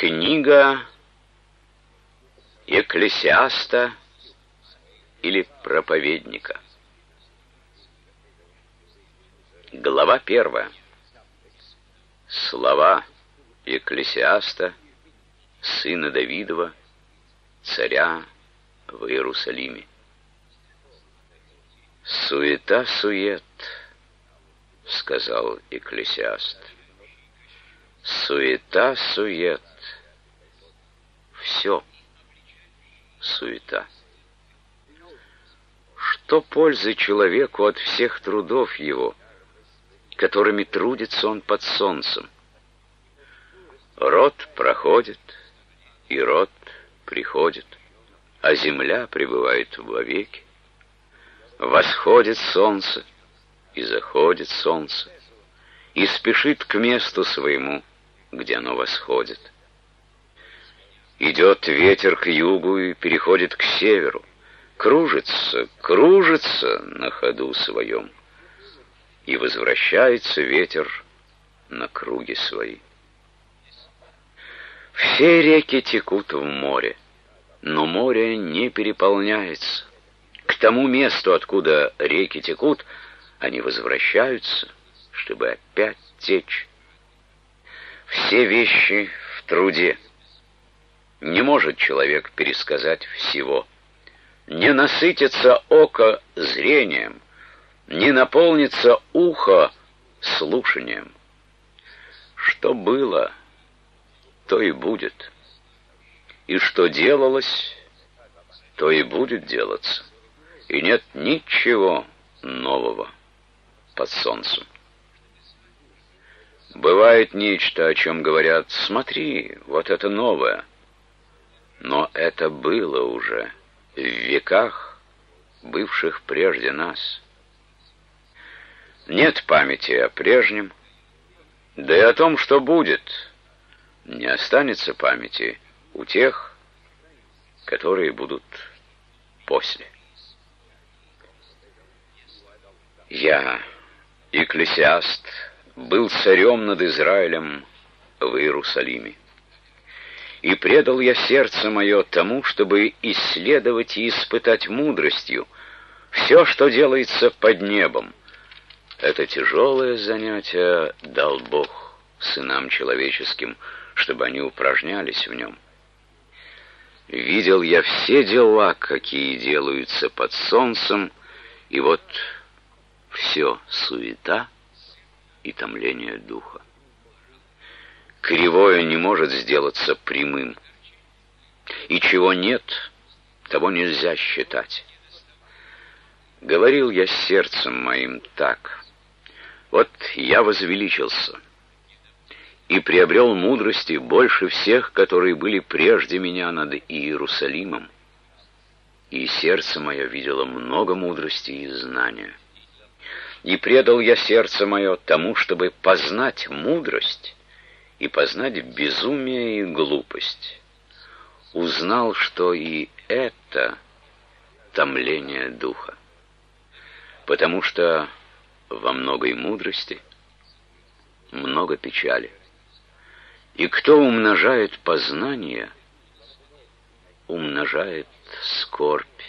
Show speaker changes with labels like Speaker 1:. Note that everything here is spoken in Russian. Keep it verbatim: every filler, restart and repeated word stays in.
Speaker 1: Книга Екклесиаста или проповедника. Глава первая. Слова Екклесиаста, сына Давидова, царя в Иерусалиме. «Суета-сует», — сказал Екклесиаст. «Суета-сует». Все суета. Что пользы человеку от всех трудов его, которыми трудится он под солнцем? Род проходит, и род приходит, а земля пребывает вовеки. Восходит солнце, и заходит солнце, и спешит к месту своему, где оно восходит. Идет ветер к югу и переходит к северу, кружится, кружится на ходу своем, и возвращается ветер на круги свои. Все реки текут в море, но море не переполняется. К тому месту, откуда реки текут, они возвращаются, чтобы опять течь. Все вещи в труде. Не может человек пересказать всего. Не насытится око зрением, не наполнится ухо слушанием. Что было, то и будет. И что делалось, то и будет делаться. И нет ничего нового под солнцем. Бывает нечто, о чем говорят: смотри, вот это новое. Но это было уже в веках, бывших прежде нас. Нет памяти о прежнем, да и о том, что будет, не останется памяти у тех, которые будут после. Я, Екклесиаст, был царем над Израилем в Иерусалиме. И предал я сердце мое тому, чтобы исследовать и испытать мудростью все, что делается под небом. Это тяжелое занятие дал Бог сынам человеческим, чтобы они упражнялись в нем. Видел я все дела, какие делаются под солнцем, и вот все суета и томление духа. Кривое не может сделаться прямым, и чего нет, того нельзя считать. Говорил я сердцем моим так: вот я возвеличился и приобрел мудрости больше всех, которые были прежде меня над Иерусалимом, и сердце мое видело много мудрости и знания. И предал я сердце мое тому, чтобы познать мудрость и познать безумие и глупость. Узнал, что и это томление духа, потому что во многой мудрости много печали. И кто умножает познание, умножает скорбь.